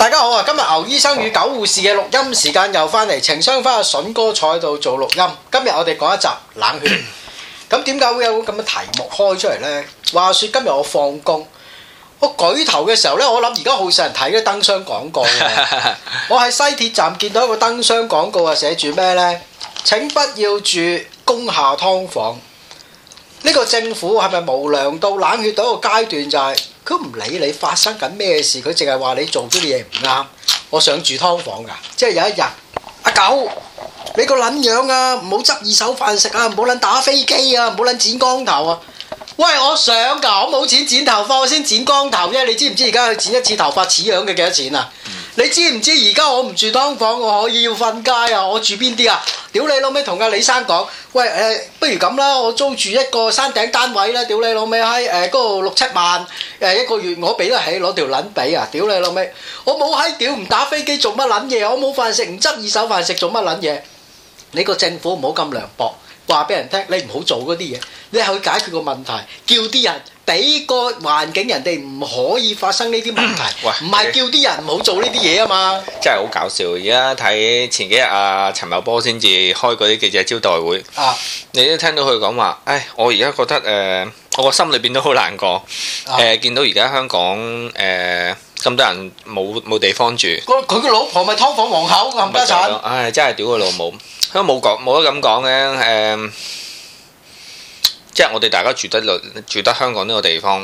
大家好啊！今日牛醫生與狗護士嘅錄音時間又翻嚟，情商翻阿筍哥坐喺度做錄音。今日我哋講一集冷血。咁點解會有咁嘅題目開出嚟呢？話說今日我放工，我舉頭嘅時候呢，我諗而家好少人睇啲燈箱廣告嘅。我喺西鐵站見到一個燈箱廣告啊，寫住咩呢？請不要住工廈劏房。呢個政府係咪無良到冷血到一個階段，就係佢唔理你發生緊咩事，佢淨係話你做啲嘢唔啱。我想住劏房㗎，即係有一日，阿狗，你個撚樣啊，唔好執二手飯食啊，唔好撚打飛機啊，唔好撚剪光頭啊！喂，我想㗎，我冇錢剪頭髮，我先剪光頭啫。你知唔知而家去剪一次頭髮似樣嘅幾多錢啊？你知唔知而家我唔住劏房，我可以要瞓街啊？我住邊啲啊？屌你老味，同阿李生講，喂不如咁啦，我租住一個山頂單位啦，屌你老味喺嗰度6-7萬一個月，我俾得起，攞條撚俾啊！屌你老味，我冇閪屌，唔打飛機做乜撚嘢？我冇飯食，唔執二手飯食做乜撚嘢？你個政府唔好咁涼薄，話俾人聽，你唔好做嗰啲嘢，你係去解決個問題，叫啲人俾個環境人哋唔可以發生呢啲問題，唔係叫啲人唔好做呢啲嘢啊嘛！ 真係好搞笑，而家睇前幾日阿陳茂波先至開嗰啲記者招待會，你都聽到佢講話，唉，我而家覺得我個心裏邊都好難過，見到而家香港咁多人冇地方住， 佢個老婆咪劏房皇后冚家鏟， 唉，真係屌佢老母！都冇得咁講嘅，即係我哋大家住得香港呢個地方，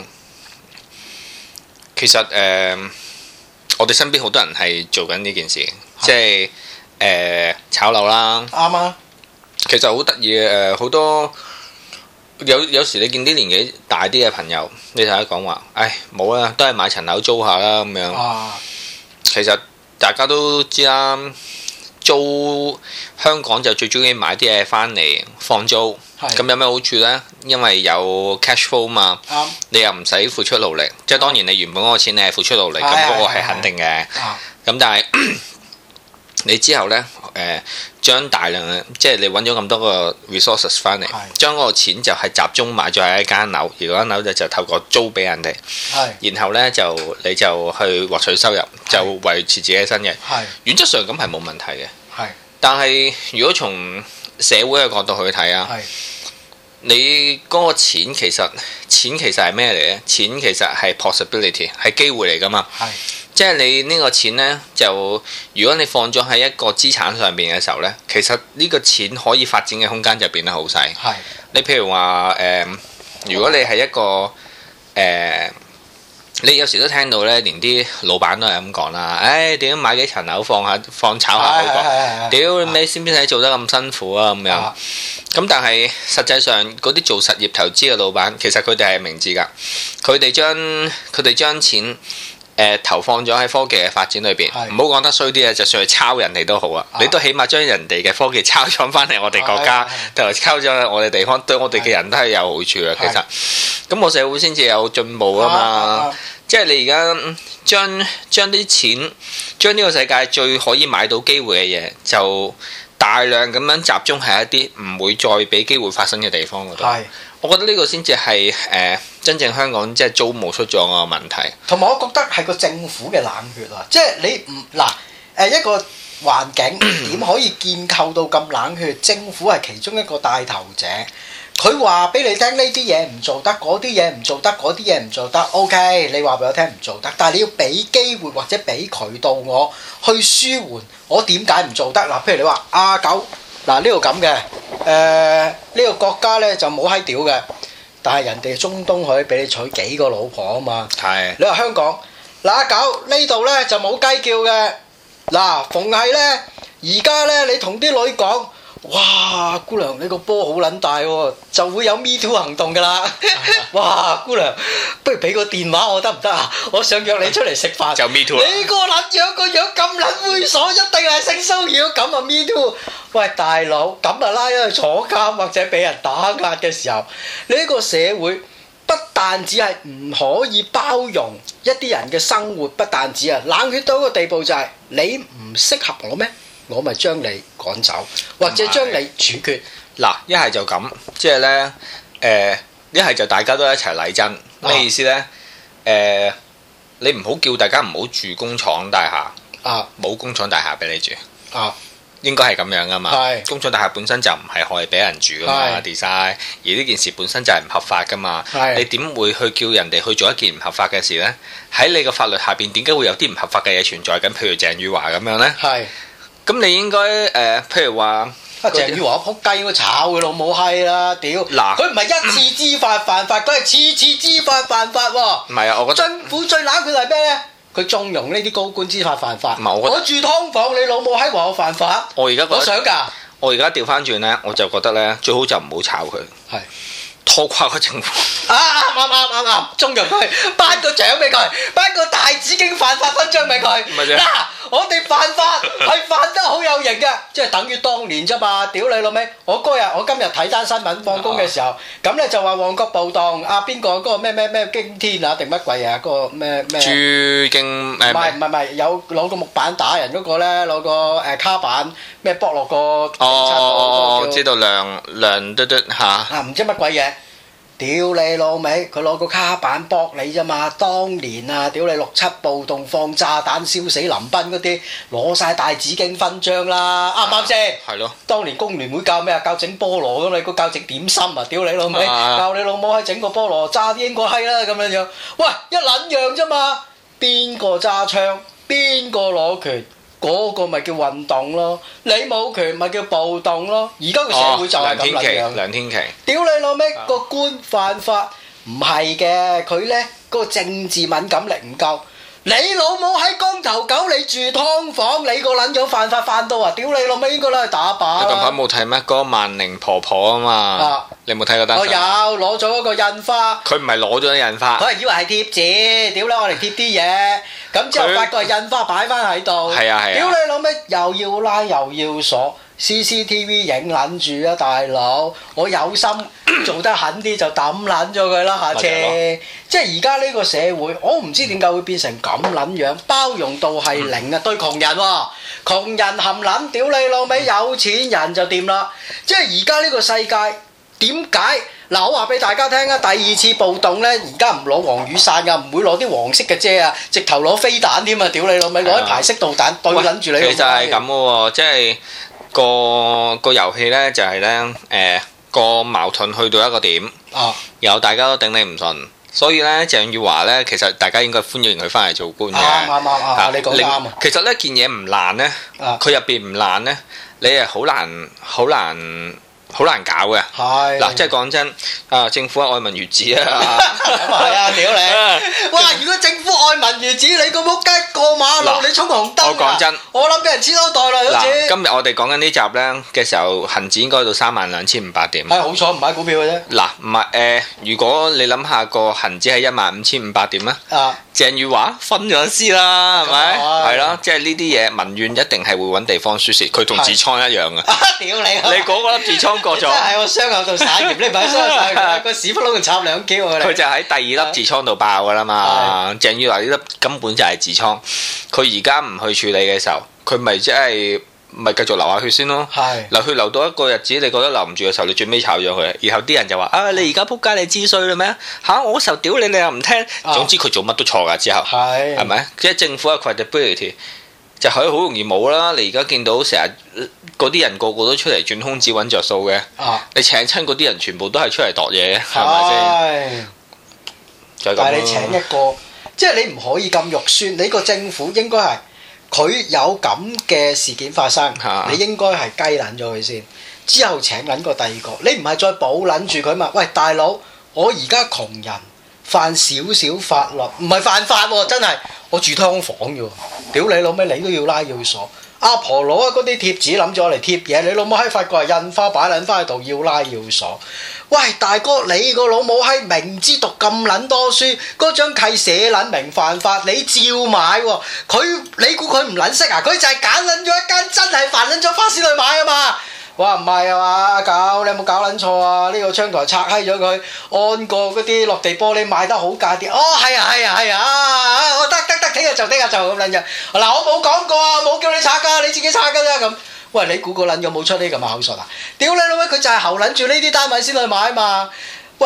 其實我哋身邊好多人係做緊呢件事，即係炒樓啦。 啱啊！ 其實好得意嘅，好多有時你見啲年紀大啲嘅朋友，你同佢講話，唉，冇啦，都係買層樓租下啦咁樣。其實大家都知啦。租香港就最中意買啲嘢翻嚟放租，咁有咩好處呢？因為有 cash flow 嘛，你又唔使付出勞力，即係當然你原本嗰個錢你係付出勞力，咁嗰個係肯定嘅。咁但係你之後呢，將大量嘅即係你揾咗咁多個 resources 翻嚟，將嗰個錢就係集中買咗喺一間樓，而嗰間樓就透過租俾人哋，然後呢你就去獲取收入，就維持自己嘅生計。原則上咁係冇問題嘅。但係如果從社會嘅角度去睇啊，你嗰個錢其實係咩嚟呢？錢其實係 possibility， 係機會嚟㗎嘛。即係你呢個錢呢，就如果你放咗喺一個資產上邊嘅時候呢，其實呢個錢可以發展嘅空間就變得好細。你譬如話如果你係一個你有時都聽到咧，連啲老闆都係咁講啦。唉，點解買幾層樓放炒下好過？屌你先邊使做得咁辛苦啊咁樣。咁但係實際上嗰啲做實業投資嘅老闆，其實佢哋係明智㗎。佢哋將錢投放咗喺科技嘅發展裏邊。唔好講得衰啲啊，就算係抄人哋都好啊。你都起碼將人哋嘅科技抄咗翻嚟我哋國家，同埋抄咗我哋地方，對我哋嘅人都係有好處嘅。其實，咁個社會先至有進步啊嘛。即係你而家將啲錢，將呢個世界最可以買到機會嘅嘢，就大量咁樣集中喺一啲唔會再俾機會發生嘅地方嗰度。我覺得呢個先至係真正香港即係租務出咗個問題。同埋我覺得係個政府嘅冷血啊！即係你唔一個環境點可以建構到咁冷血？政府係其中一個帶頭者。佢話俾你聽呢啲嘢唔做得，嗰啲嘢唔做得，嗰啲嘢唔做得。OK，你話俾我聽唔做得，但係你要俾機會或者俾渠道我去舒緩，我點解唔做得？嗱，譬如你話阿狗，嗱呢度咁嘅，呢個國家呢就冇閪屌嘅，但係人哋中東可以俾你娶幾個老婆啊嘛。你話香港，嗱阿狗呢度呢就冇雞叫嘅，嗱逢係呢，而家呢你同啲女講。哇，姑娘你個波好撚大喎，就會有 Me Too 行動㗎啦！哇，姑娘，不如俾個電話我得唔得啊？我想約你出嚟食飯。就 Me Too。你個撚樣個樣咁撚猥瑣，一定係性騷擾，咁啊 Me Too。喂，大佬，咁啊拉咗去坐監或者俾人打壓嘅時候，你呢個社會不但只係唔可以包容一啲人嘅生活，不但止啊，冷血到一個地步就係你唔適合我咩？我咪將你趕走，或者將你處決。嗱，一係就咁，即係呢，一係就大家都一齊嚟真。咩意思呢？ 你唔好叫大家唔好住工廠大廈， 啊冇工廠大廈俾你住， 啊應該係咁樣噶嘛。 係工廠大廈本身就唔係可以俾人住噶嘛係 design，而呢件事本身就係唔合法噶嘛。 係你點會去叫人哋去做一件唔合法嘅事呢？喺你個法律下邊，點解會有啲唔合法嘅嘢存在緊？譬如鄭宇華咁樣呢？ 係。 咁你應該譬如話啊！鄭宇華撲街應該炒佢老母閪啦！屌， 嗱佢唔係一次知法犯法，佢係次次知法犯法喎。 唔係啊，我覺得政府最揦佢係咩咧？佢縱容呢啲高官知法犯法。 唔係我覺得我住劏房，你老母閪話我犯法， 我而家覺得我想㗎。 我而家調翻轉呢，我就覺得呢，最好就唔好炒佢， 係拖垮個政府。 啱，縱容佢，頒個獎俾佢，頒個大紫荊犯法勳章俾佢。 咪啫嗱，我哋犯法係犯得好有型嘅，即係等於當年啫嘛！屌你老味！我今日睇單新聞，放工嘅時候，咁咧就話旺角暴動，邊個嗰個咩驚天啊定乜鬼啊？嗰個咩？ 朱經唔係，有攞個木板打人嗰個咧，攞個卡板咩剝落個警察度我知道梁嘟嘟嚇。 啊，唔知乜鬼嘢。屌你老味，佢攞個卡板搏你啫嘛！當年啊，屌你6·7暴動放炸彈燒死林彬嗰啲，攞晒大紫荊勳章啦，啱唔啱先？ 係咯。 當年工聯會教咩啊？教整菠蘿咁，你個教整點心啊！屌你老味，教你老母喺整個菠蘿炸啲英國閪啦咁樣樣。喂，一撚樣啫嘛！邊個揸槍？邊個攞權？嗰個咪叫運動咯，你冇權咪叫暴動咯。而家個社會就係咁撚樣。 梁天琦， 屌你老味，個官犯法唔係嘅，佢呢嗰個政治敏感力唔夠。你老母喺光頭狗，你住劏房，你個撚樣犯法犯到啊！屌你老味，應該攞去打靶。 你近排冇睇咩？嗰個萬寧婆婆啊嘛，你有冇睇嗰單？ 我有攞咗嗰個印花。 佢唔係攞咗印花， 佢係以為係貼紙，屌你我嚟貼啲嘢，咁之後發覺係印花擺翻喺度。 係啊係啊。 屌你老味，又要拉又要鎖。CCTV 影撚住啊，大佬！我有心做得狠啲就抌撚咗佢啦，下次。即係而家呢個社會，我唔知點解會變成咁撚樣，包容度係零啊！對窮人喎，窮人含撚，屌你老味，有錢人就掂啦。即係而家呢個世界點解？嗱，我話俾大家聽啊，第二次暴動呢，而家唔攞黃雨傘㗎，唔會攞啲黃色嘅遮啊，直頭攞飛彈添啊！屌你老味，攞啲排式導彈對撚住你。 其實係咁嘅喎，即係。個遊戲呢，就係呢，個矛盾去到一個點，然後大家都頂你唔順，所以呢，鄭宇華呢，其實大家應該歡迎佢翻嚟做官嘅。 啱，你講啱啊！ 其實呢件嘢唔爛呢，佢入邊唔爛呢，你係好難搞嘅。係嗱，即係講真，政府愛民如子啊！ 係啊，屌你！哇！如果政府愛民如子，你個仆街過馬路，你衝紅燈啊！ 我講真， 我諗俾人黐兜袋啦，好似。 今日我哋講緊呢集呢嘅時候，恆指應該到32,500點。 係好彩唔買股票嘅啫。 嗱，唔係如果你諗下個恆指係15,500點啦，鄭宇華分咗先啦，係咪？係咯，即係呢啲嘢民怨一定係會揾地方輸蝕，佢同痔瘡一樣嘅。屌你！你嗰粒痔瘡過咗，真係我傷口度灑鹽，你唔係傷曬個屎窟窿度插2橋啊！ 佢就喺第2粒痔瘡度爆㗎啦嘛。鄭宇華呢粒根本就係痔瘡，佢而家唔去處理嘅時候，佢咪即係咪繼續流下血先咯？流血流到一個日子，你覺得留唔住嘅時候，你最尾炒咗佢，然後啲人就話：你而家撲街，你知衰啦咩？我嗰時候屌你，你又唔聽。總之佢做乜都錯㗎，之後係咪？即係政府嘅 credibility 就係好容易冇啦。你而家見到成日嗰啲人個個都出嚟轉空子揾着數嘅，你請親嗰啲人全部都係出嚟度嘢，係咪先？就係咁。但係你請一個， 即係你唔可以咁肉酸。你個政府應該係。佢有咁嘅事件發生，你應該係雞撚咗佢先，之後請撚個第二個，你唔係再保撚住佢嘛？喂，大佬，我而家窮人犯少少法律，唔係犯法喎，真係我住劏房嘅喎，屌你老味，你都要拉要鎖。阿婆攞啊嗰啲貼紙諗住我嚟貼嘢，你老母閪發覺係印花擺撚翻喺度，要拉要鎖。喂，大哥，你個老母閪明知讀咁撚多書，嗰張契寫撚明犯法，你照買喎？你估佢唔撚識啊？佢就係揀撚咗一間真係犯撚咗花市去買啊嘛！哇，唔係啊嘛，阿狗，你有冇搞撚錯啊？呢個窗台拆閪咗佢，按個嗰啲落地玻璃賣得好價啲。哦，係啊，我得，聽日就咁撚樣。嗱，我冇講過啊，冇叫你拆㗎，你自己拆㗎啫咁。喂，你估個撚有冇出呢咁嘅口述啊？屌你老味，佢就係候撚住呢啲單位先去買啊嘛！喂，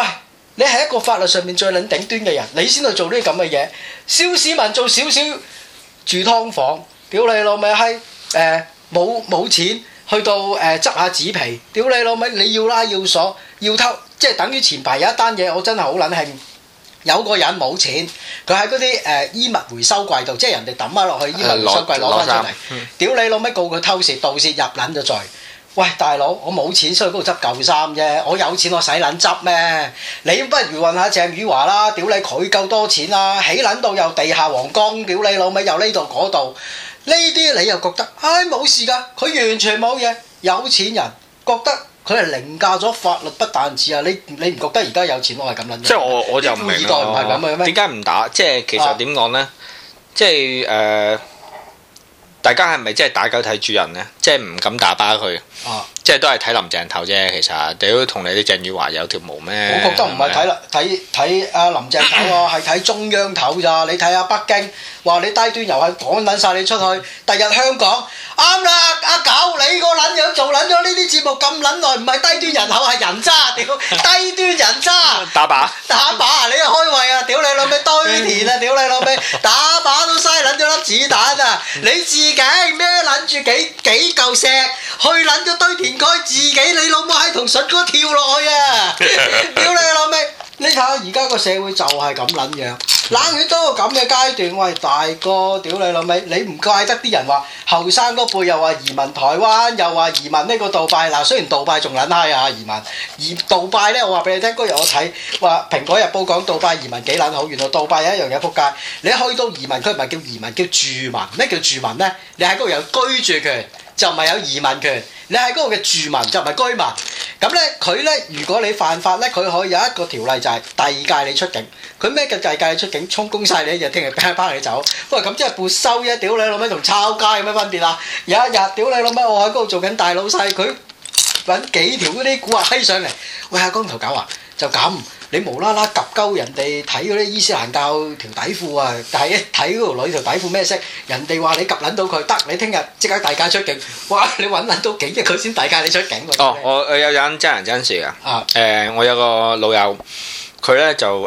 你係一個法律上面最撚頂端嘅人，你先去做呢啲咁嘅嘢。小市民做少少住劏房，屌你老味閪冇錢去到執下紙皮，屌你老味你要拉要鎖要偷，即係等於前排有一單嘢，我真係好撚興。有個人冇錢，佢喺嗰啲衣物回收櫃度，即係人哋抌翻落去衣物回收櫃攞翻出嚟，屌你老味告佢偷竊盜竊入撚咗罪。喂大佬，我冇錢所以嗰度執舊衫啫，我有錢我使撚執咩？你不如問下鄭宇華啦，屌你佢夠多錢啦，起撚到又地下皇宮，屌你老味又呢度嗰度，呢啲你又覺得唉冇事㗎，佢完全冇嘢，有錢人覺得。佢係凌駕咗法律不但止啊！你唔覺得而家有錢佬係咁撚樣？ 即係我就唔明富二代唔係咁嘅咩？ 點解唔打？即係其實點講咧？即係大家係咪即係打狗睇主人咧？即係唔敢打巴佢。即係都係睇林鄭頭啫。其實屌同你啲鄭宇華有條毛咩？ 我覺得唔係睇阿林鄭頭啊，係睇中央頭咋？你睇下北京話你低端遊係趕撚晒你出去，第日香港啱啦，阿狗你個撚樣做撚咗呢啲節目咁撚耐，唔係低端人口係人渣，屌低端人渣打靶啊！你又開胃啊！屌你老味堆填啊！屌你老味打靶都嘥撚咗粒子彈啊！你自己孭撚住幾嚿石去撚咗堆填區，自己你老母係同筍哥跳落去啊！屌你老味！你睇下而家個社會就係咁撚樣，冷血到個咁嘅階段。喂大哥，屌你老味！你唔怪得啲人話後生嗰輩又話移民台灣，又話移民呢個杜拜。嗱，雖然杜拜仲撚閪啊移民，而杜拜咧，我話俾你聽，嗰日我睇話《蘋果日報》講杜拜移民幾撚好，原來杜拜有一樣嘢仆街。你去到移民區唔係叫移民，叫住民。咩叫住民咧？你喺嗰度有居住權，就唔係有移民權。你喺嗰度嘅住民就唔係居民。咁咧，佢咧，如果你犯法咧，佢可以有一個條例就係第二屆你出境。佢咩叫第二屆你出境？充公晒你一日，聽日拋你走。喂，咁即係沒收啫！屌你老味，同抄家有咩分別啊？有一日，屌你老味，我喺嗰度做緊大老細，佢揾幾條嗰啲古惑閪上嚟。喂，阿光頭狗啊，就咁。你無啦啦及鳩人哋睇嗰啲伊斯蘭教條底褲啊，但係一睇嗰條女條底褲咩色，人哋話你及撚到佢得，你聽日即刻大駕出境，哇！你揾撚到幾日佢先大駕你出境喎？ 哦，我有人真人真事㗎。我有個老友，佢咧就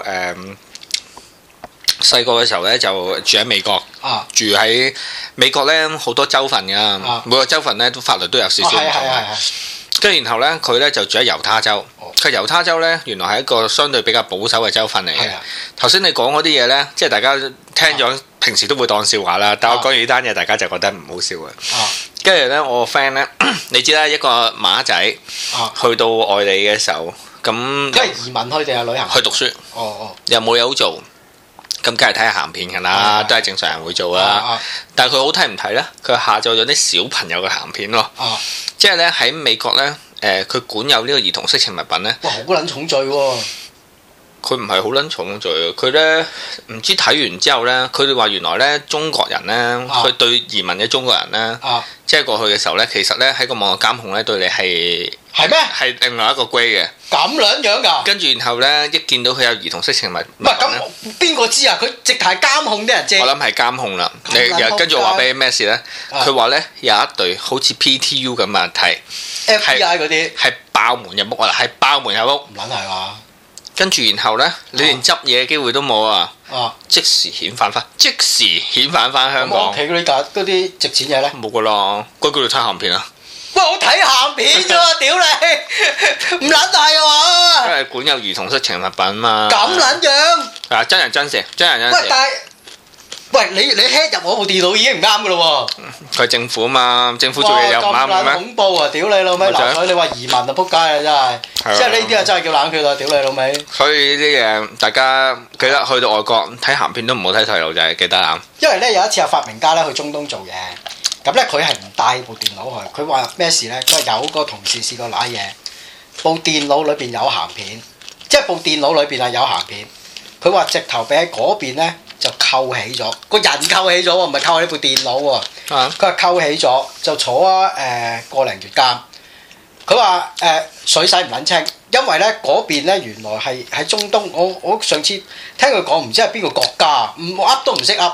細個嘅時候咧就住喺美國，住喺美國咧好多州份㗎，每個州份咧都法律都有少少唔同。跟住然後咧，佢咧就住喺猶他州。佢猶他州咧，原來係一個相對比較保守嘅州份嚟嘅。頭先你講嗰啲嘢咧，即係大家聽咗，平時都會當笑話啦。但我講完呢單嘢，大家就覺得唔好笑嘅。跟住咧，我個 friend 咧，你知啦，一個馬仔去到外地嘅時候，咁即係移民去定係旅行？ 去讀書。又冇嘢好做，咁梗係睇下鹹片㗎啦，都係正常人會做啦。但係佢好睇唔睇咧？佢下載咗啲小朋友嘅鹹片喎。即係咧喺美國咧。佢管有呢個兒童色情物品咧， 哇！好撚重罪喎！ 佢唔係好撚重罪，佢咧唔知睇完之後咧，佢哋話原來咧中國人咧，佢對移民嘅中國人咧，即係過去嘅時候咧，其實咧喺個網絡監控咧對你係咩？ 係另外一個 grade 嘅。 咁兩樣㗎？ 跟住然後咧，一見到佢有兒童色情物品， 唔係咁邊個知啊？佢直頭係監控啲人啫。 我諗係監控啦。你又跟住話俾你咩事咧？佢話咧有一隊好似 PTU 咁嘅題。 FBI 嗰啲係爆門入屋啊！係爆門入屋， 唔撚係嘛？ 跟住然後咧，你連執嘢嘅機會都冇啊！即時遣返翻香港。 屋企嗰啲值錢嘢咧？ 冇噶啦，嗰叫你睇鹹片啊！ 喂，我睇鹹片啫喎，屌你！唔撚係啊嘛？ 因為管有兒童色情物品嘛。 咁撚樣？ 真人真事。 喂，但係。喂，你 hack 入我部電腦已經唔啱噶咯喎！ 佢政府啊嘛，政府做嘢又唔啱嘅咩？ 咁恐怖啊！屌你老味！嗱，所以你話移民啊，撲街啊，真係！即係呢啲啊，真係叫冷血啊！屌你老味！ 所以呢啲嘢，大家記得去到外國睇鹹片都唔好睇細路仔，記得啊！ 因為咧有一次有發明家咧去中東做嘢，咁咧佢係唔帶部電腦去，佢話咩事咧？佢話有個同事試過揦嘢，部電腦裏邊有鹹片，即係部電腦裏邊係有鹹片。佢話直頭俾喺嗰邊咧。就扣起咗，個人扣起咗喎，唔係扣起部電腦喎。佢話扣起咗，就坐個零月監。佢話水洗唔撚清，因為咧嗰邊咧原來係喺中東。我上次聽佢講，唔知係邊個國家，我噏都唔識噏。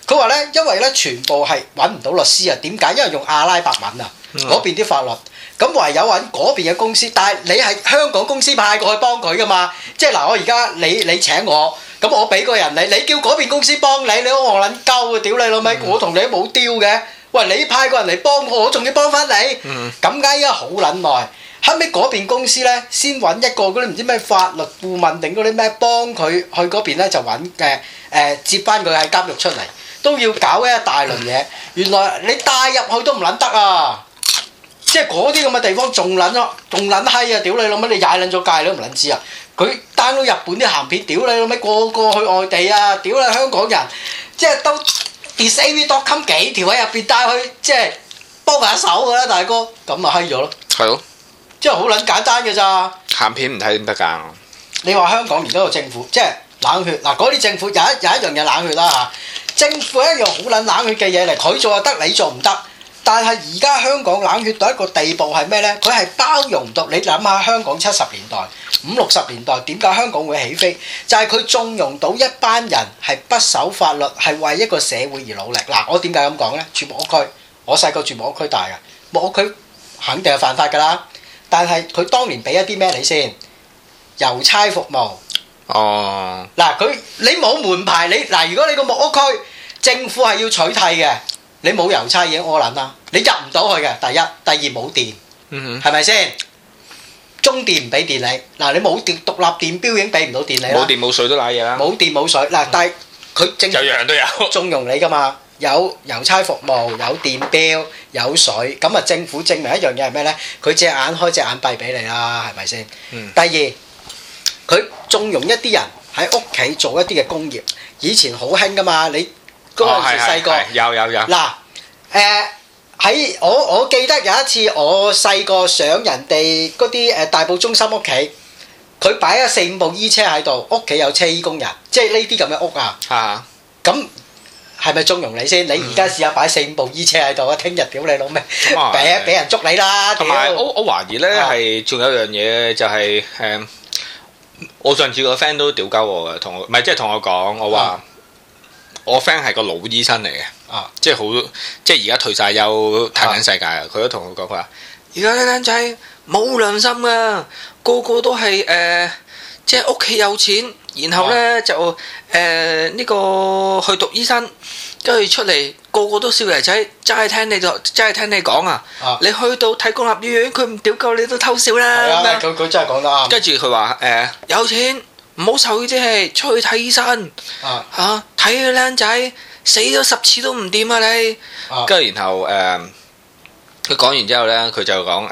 佢話咧，因為咧全部係揾唔到律師啊，點解？因為用阿拉伯文啊，嗰邊啲法律，咁唯有揾嗰邊嘅公司。但係你係香港公司派過去幫佢噶嘛？即係嗱，我而家你請我，咁我俾個人你叫嗰邊公司幫你，你我撚鳩啊！屌你老味，我同你都冇丟嘅。喂，你派個人嚟幫我，我仲要幫翻你，咁解啊好撚耐。後尾嗰邊公司咧，先揾一個嗰啲唔知咩法律顧問定嗰啲咩幫佢去嗰邊咧，就揾接翻佢喺監獄出嚟。都要搞一大輪嘢，原來你帶入去都唔撚得啊！即係嗰啲咁嘅地方仲撚閪啊！屌你老味，你踩撚咗界你都唔撚知啊！佢 download 日本啲鹹片，屌你老味，個個去外地啊！屌你香港人，即係都 disave.com 幾條喺入邊帶去，即係幫下手㗎啦，大哥，咁咪閪咗咯。係咯，即係好撚簡單嘅咋。 鹹片唔睇點得㗎？你話香港而家個政府即係冷血嗱，嗰啲政府有一樣嘢冷血啦嚇。政府一樣好撚冷血嘅嘢嚟，佢做就得，你做唔得。但係而家香港冷血到一個地步係咩呢？佢係包容唔到。你諗下香港70年代、50、60年代點解香港會起飛？就係佢縱容到一班人係不守法律，係為一個社會而努力。嗱，我點解咁講呢？住木屋區，我細個住木屋區大嘅，木屋區肯定係犯法㗎啦。但係佢當年俾一啲咩你先？郵差服務。 哦， 嗱你冇門牌，如果你個木屋區政府係要取締嘅，你冇郵差已經屙撚啦，你入唔到去嘅。第一，第二冇電，係咪先？中電唔俾電你，你冇電獨立電錶已經俾唔到電你啦。 冇電冇水都賴嘢啦。 冇電冇水嗱，但係佢政府就樣樣都有縱容你㗎嘛，有郵差服務，有電錶，有水，咁啊政府證明一樣嘢係咩呢？佢隻眼開隻眼閉俾你啦，係咪先？第二。佢縱容一啲人喺屋企做一啲嘅工業，以前好興噶嘛，你嗰陣時細個有嗱喺我記得有一次我細個上人哋嗰啲大埔中心屋企，佢擺咗4、5部衣車喺度，屋企有車衣工人，即係呢啲咁嘅屋啊。咁係咪縱容你先？你而家試下擺4、5部衣車喺度啊！聽日屌你老味，俾人捉你啦！ 同埋我懷疑咧係仲有樣嘢就係我上次個 friend 都屌鳩我嘅，唔係即係同我講，我話我 friend 係個老醫生嚟嘅，即係好即係而家退晒休睇緊世界啊！佢都同我講，佢話而家啲僆仔冇良心噶，個個都係即係屋企有錢，然後咧就呢個去讀醫生，跟住出嚟個個都少爺仔，真係聽你講啊！你去到睇公立醫院，佢唔屌夠你都偷笑啦！ 佢真係講得啱。 跟住佢話有錢唔好受呢啲氣，出去睇醫生嚇，睇個僆仔死咗10次都唔掂啊你！跟住然後佢講完之後咧，佢就講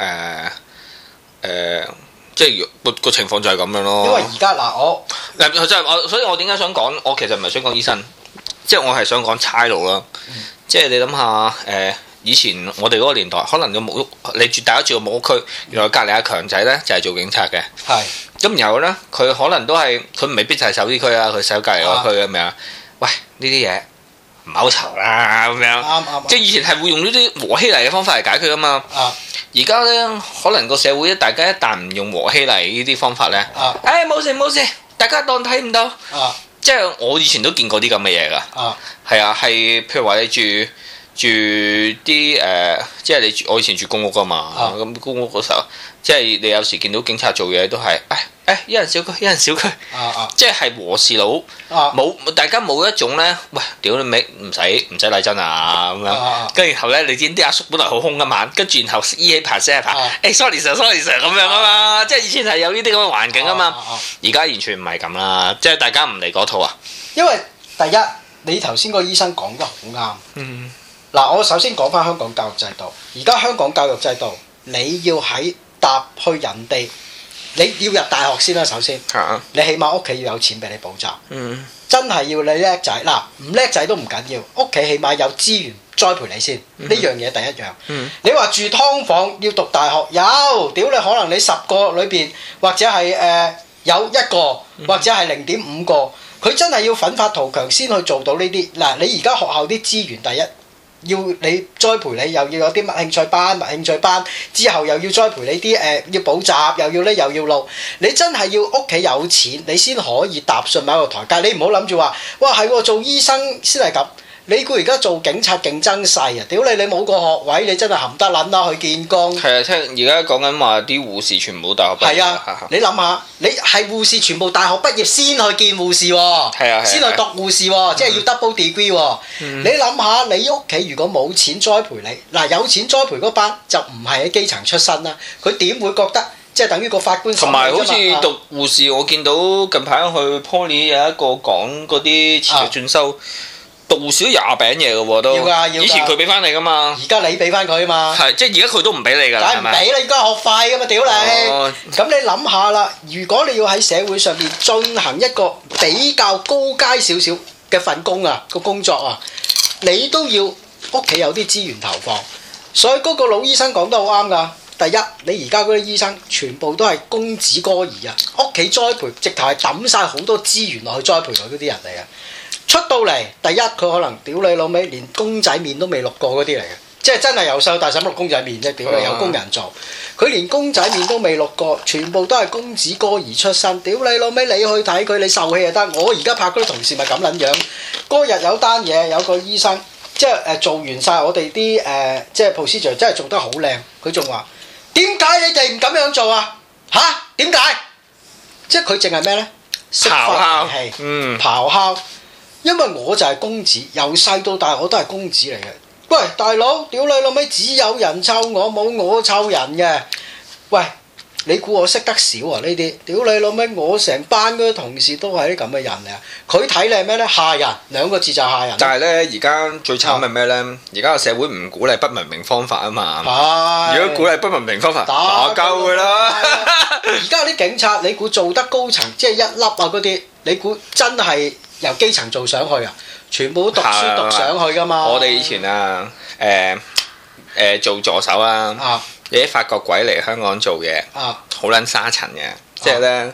即係個情況就係咁樣咯。 因為而家所以我點解想講？我其實唔係想講醫生，即係我係想講差佬啦。即係你諗下以前我哋嗰個年代，可能個木屋大家住個木屋區，原來隔離阿強仔咧就係做警察嘅。係。咁然後咧，佢可能都係佢未必就係守呢區啊，佢守隔離嗰區咁樣。喂，呢啲嘢唔好嘈啦咁樣。啱。即係以前係會用呢啲和稀泥嘅方法嚟解決噶嘛。而家咧，可能個社會大家一旦唔用和稀泥呢啲方法咧，冇事，大家當睇唔到。即係我以前都見過啲咁嘅嘢㗎。係啊，係譬如話你住啲即係我以前住公屋㗎嘛。咁公屋嗰時候，即係你有時見到警察做嘢都係一人小區，一人小區。即係和事佬，大家冇一種咧，喂，屌你咪唔使禮真啊咁樣。跟住然後咧，你知啲阿叔本來好兇㗎嘛，跟住然後依起排聲一排，sorry sir 咁樣啊嘛。即係以前係有呢啲咁嘅環境啊嘛。而家完全唔係咁啦，即係大家唔嚟嗰套啊。因為第一，你頭先個醫生講得好啱。嗱，我首先講翻香港教育制度。而家香港教育制度，你要搭去人哋，你要入大學先啦。首先，你起碼屋企要有錢俾你補習。真係要你叻仔。嗱，唔叻仔都唔緊要，屋企起碼有資源栽培你先。呢樣嘢第一樣。你話住劏房要讀大學，有屌你可能你10個裏邊，或者係有1個，或者係0.5個。佢真係要奮發圖強先去做到呢啲。嗱，你而家學校啲資源第一要你栽培你，又要有啲興趣班，之後又要栽培你啲要補習，又要路。你真係要屋企有錢，你先可以踏上某一個台階。你唔好諗住話，哇係做醫生先係咁。 你估而家做警察競爭細啊？屌你冇個學位，你真係含得撚啦去見工。 係啊，聽而家講緊話啲護士全部大學畢業。 係啊，你諗下，你係護士全部大學畢業先去見護士喎，先去讀護士喎，即係要 double degree 喎。你諗下，你屋企如果冇錢栽培你，嗱有錢栽培嗰班就唔係喺基層出身啦，佢點會覺得？即係等於個法官同埋好似讀護士，我見到近排去 Poly 有一個講嗰啲辭職轉修，讀護士都廿餅嘢嘅喎都。要㗎。以前佢俾翻你㗎嘛。 而家你俾翻佢啊嘛。 係，即係而家佢都唔俾你㗎啦。 梗係唔俾啦，而家學費㗎嘛，屌你！咁你諗下啦，如果你要喺社會上邊進行一個比較高階少少嘅份工啊，個工作啊，你都要屋企有啲資源投放。所以嗰個老醫生講得好啱㗎。第一，你而家嗰啲醫生全部都係公子哥兒啊！屋企栽培，直頭係抌晒好多資源落去栽培佢嗰啲人嚟嘅。出到嚟，第一佢可能屌你老味，連公仔麵都未錄過嗰啲嚟嘅，即係真係由細到大使乜錄公仔麵啫？屌你有工人做，佢連公仔麵都未錄過，全部都係公子哥兒出身。屌你老味，你去睇佢，你受氣就得。我而家拍嗰啲同事咪咁撚樣。嗰日有單嘢，有個醫生即係做完晒我哋啲即係 procedure，真係做得好靚。佢仲話。點解你哋唔咁樣做啊？嚇？點解？即係佢淨係咩呢？識發脾氣，咆哮。因為我就係公子，由細到大我都係公子嚟嘅。喂，大佬，屌你老味，只有人湊我，冇我湊人嘅。喂，你估我識得少啊？呢啲，屌你老味，我成班嗰啲同事都係啲咁嘅人嚟啊！佢睇你係咩呢？下人，兩個字就係下人。 但係呢，而家最慘係咩呢？而家個社會唔鼓勵不文明方法啊嘛。係。如果鼓勵不文明方法，打交佢啦。 而家啲警察，你估做得高層，即係一粒啊嗰啲，你估真係由基層做上去啊？全部都讀書讀上去㗎嘛。 我哋以前啊，做助手啊。你啲法國鬼嚟香港做嘢，好撚沙塵嘅，即係咧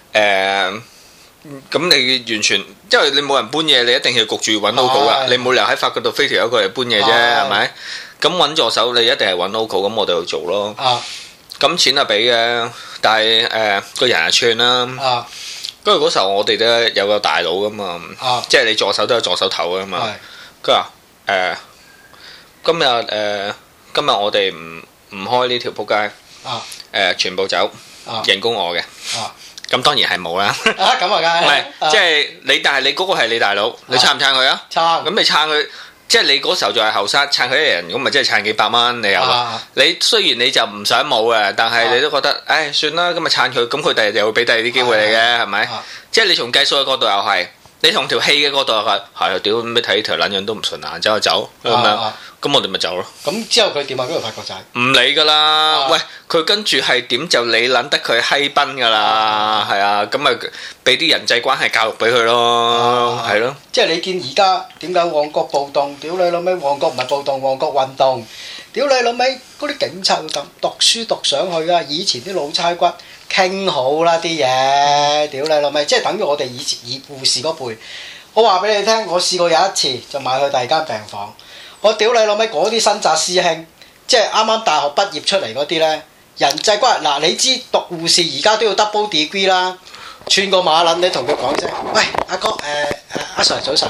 咁你完全，因為你冇人搬嘢，你一定要焗住揾 local 噶，你冇理由喺法國度飛條友過嚟搬嘢啫，係咪？咁揾助手你一定係揾 local，咁我哋去做咯。咁錢係俾嘅，但係個人係串啦。跟住嗰時候我哋都有個大佬噶嘛，即係你助手都有助手頭噶嘛。佢話今日我哋唔開呢條仆街，全部走，人工我嘅，咁當然係冇啦。咁啊梗係，唔係即係你，但係你嗰個係你大佬，你撐唔撐佢啊？撐。咁你撐佢，即係你嗰時候仲係後生，撐佢一人，咁咪即係撐幾百蚊，你有啊？你雖然你就唔想冇嘅，但係你都覺得，唉，算啦，咁咪撐佢，咁佢第日又會俾第二啲機會你嘅，係咪？即係你從計數嘅角度又係。你同條氣嘅角度係係屌咩睇條撚樣都唔順眼，走就走咁樣，咁我哋咪走咯。 咁之後佢點啊？嗰條法國仔唔理㗎啦。喂，佢跟住係點就你撚得佢閪賓㗎啦，係啊，咁咪俾啲人際關係教育俾佢咯，係咯。 即係你見而家點解旺角暴動？屌你老味，旺角唔係暴動，旺角運動。屌你老味，嗰啲警察會咁讀書讀上去㗎。以前啲老差骨。傾好啦啲嘢，屌你老味，即係等於我哋以前護士嗰輩。我話俾你聽，我試過有一次就買去第二間病房，我屌你老味嗰啲新紮師兄，即係啱啱大學畢業出嚟嗰啲呢，人際關係嗱，你知讀護士而家都要 double degree 啦，串個馬撚你同佢講聲，喂阿哥阿 Sir 早晨，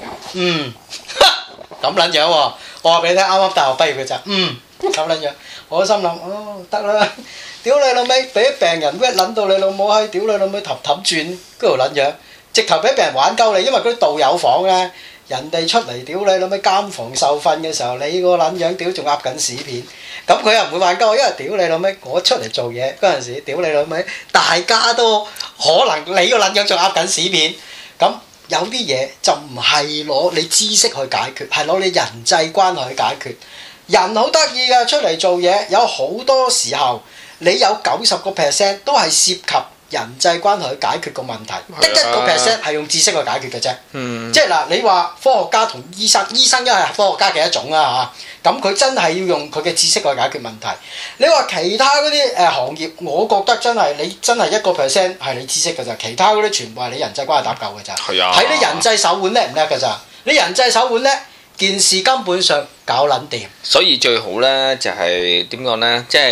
咁撚樣喎，我話俾你聽，啱啱大學畢業嘅咋，咁撚樣，我心諗哦得啦。屌你老味，俾啲病人屈撚到你老母閪，屌你老味氹氹轉嗰條撚樣，直頭俾病人玩鳩你，因為嗰啲道友房咧，人哋出嚟屌你老味監房受訓嘅時候，你個撚樣屌仲噏緊屎片，咁佢又唔會玩鳩我，因為屌你老味，我出嚟做嘢嗰陣時，屌你老味，大家都可能你個撚樣仲噏緊屎片，咁有啲嘢就唔係攞你知識去解決，係攞你人際關係去解決。人好得意㗎，出嚟做嘢有好多時候。你有90%都係涉及人際關係去解決個問題，得1% 係用知識去解決嘅啫。即係嗱，你話科學家同醫生，醫生一係科學家嘅一種啦嚇，咁佢真係要用佢嘅知識去解決問題。你話其他嗰啲行業，我覺得真係你真係1% 係你知識㗎咋，其他嗰啲全部係你人際關係搭救㗎咋。睇你人際手腕叻唔叻㗎咋？你人際手腕叻，件事根本上搞撚掂。 所以最好咧就係點講咧，即係。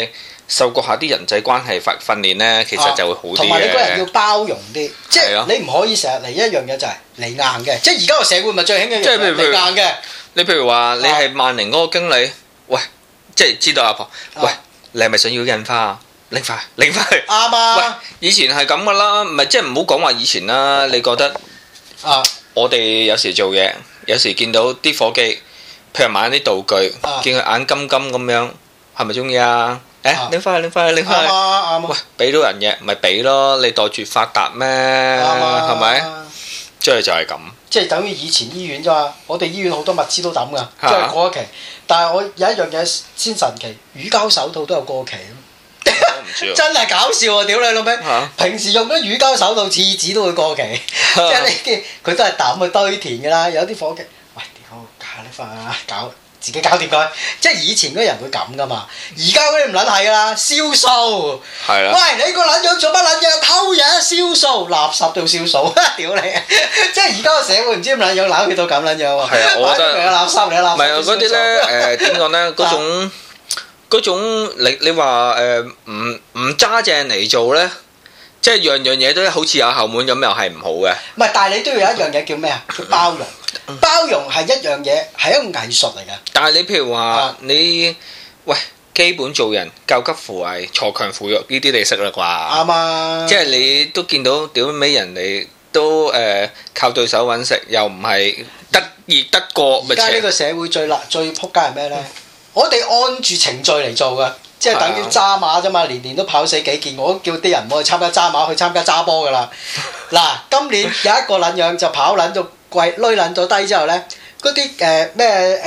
受過下啲人際關係訓練咧，其實就會好啲嘅。 同埋你個人要包容啲，即係係啊你唔可以成日嚟一樣嘢就係嚟硬嘅。即係而家個社會咪最興嘅即係譬如嚟硬嘅。 你譬如話你係萬寧嗰個經理，喂，即係知道阿婆，喂，你係咪想要印花啊？拎翻去。 啱啊！ 喂，以前係咁噶啦，唔係即係唔好講話以前啦。你覺得我哋有時做嘢，有時見到啲伙計，譬如買啲道具，見佢眼金金咁樣，係咪中意啊？拎翻去。 啱啊！ 喂，俾到人嘅咪俾咯，你袋住發達咩？係咪？即係就係咁。 即係等於以前醫院啫嘛，我哋醫院好多物資都抌噶，即係過咗期。但係我有一樣嘢先神奇，乳膠手套都有過期。真係搞笑喎！屌你老味，平時用咗乳膠手套，廁紙都會過期。即係呢啲佢都係抌去堆填㗎啦。有啲伙計，喂，屌，搞呢份啊，自己搞掂佢。即係以前嗰啲人會咁㗎嘛，而家嗰啲唔撚係㗎啦，燒數。 係啦。 喂，你個撚樣做乜撚樣偷嘢燒數，垃圾都要燒數，屌你！即係而家個社會唔知點撚樣扭起到咁撚樣喎。 係啊，我覺得。 買垃圾嚟垃圾。 唔係嗰啲咧點講咧？嗰種你話唔揸正嚟做咧，即係樣嘢都好似有後門咁，又係唔好嘅。 唔係，但係你都要有一樣嘢叫咩啊？叫包容。包容係一樣嘢，係一個藝術嚟嘅。 但係你譬如話你喂，基本做人救急扶危、鋤強扶弱呢啲你識啦啩？ 啱啊！ 即係你都見到屌尾人哋都靠對手揾食，又唔係得意得過。 而家呢個社會最撲街係咩咧？我哋按住程序嚟做嘅，即係等於揸馬啫嘛，年年都跑死幾件，我都叫啲人唔好去參加揸馬，去參加揸波噶啦。嗱，今年有一個撚樣就跑撚到貴，攆撚到低之後咧，嗰啲咩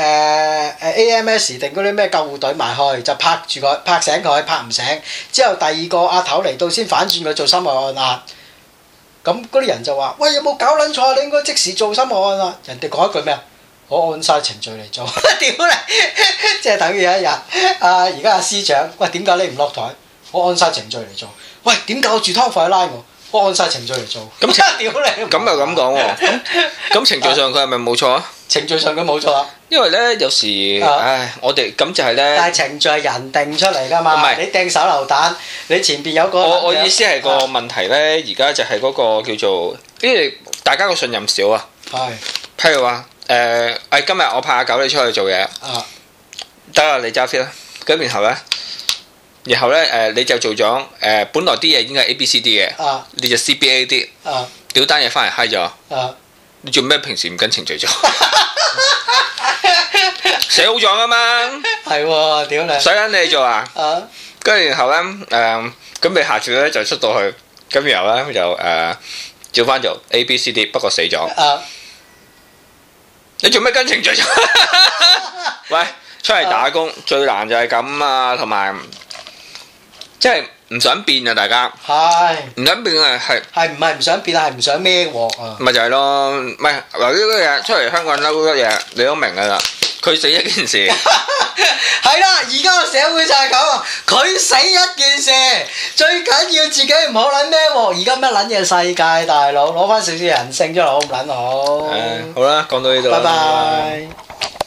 AMS 定嗰啲咩救護隊埋去就拍住佢，拍醒佢，拍唔醒之後，第二個阿頭嚟到先反轉佢做心外按壓。咁嗰啲人就話：喂，有冇搞撚錯？你應該即時做心外按壓。人哋講一句咩啊？我按晒程序嚟做，屌你！即係等於有一日，而家阿司長，喂，點解你唔落台？我按晒程序嚟做。喂，點解我住劏房去拉我？我按晒程序嚟做。咁屌你！ 咁又咁講喎？咁程序上佢係咪冇錯啊？ 程序上佢冇錯啊。 因為咧有時，我哋咁就係咧。 但係程序係人定出嚟㗎嘛？唔係你掟手榴彈，你前邊有個。 我意思係個問題咧，而家就係嗰個叫做，因為大家個信任少啊。 係。 譬如話。今日我派阿狗你出去做嘢，得啦，你揸 fit 啦。咁然後咧你就做咗本來啲嘢應該係 A、B、C、D 嘅，你就 C、B、A、D，屌單嘢翻嚟嗨咗。你做咩平時唔跟程序做？寫好咗㗎嘛？係喎，屌你！使緊你做啊？跟住然後咧咁你下次咧就出到去，咁然後咧就照翻做 A、B、C、D， 不過死咗。你做咩跟程序做？喂，出嚟打工最難就係咁啊，同埋即係唔想變啊！大家係唔想變啊，係唔係唔想變啊？係唔想孭鑊啊？咪就係咯，唔係嗱呢啲嘢出嚟香港嬲嗰嘢，你都明噶啦。佢死一件事，係啦，而家個社會就係咁啊！佢死一件事，最緊要自己唔好撚孭鑊。而家乜撚嘢世界大佬，攞翻少少人性出嚟好唔撚好？好啦，講到呢度，拜拜。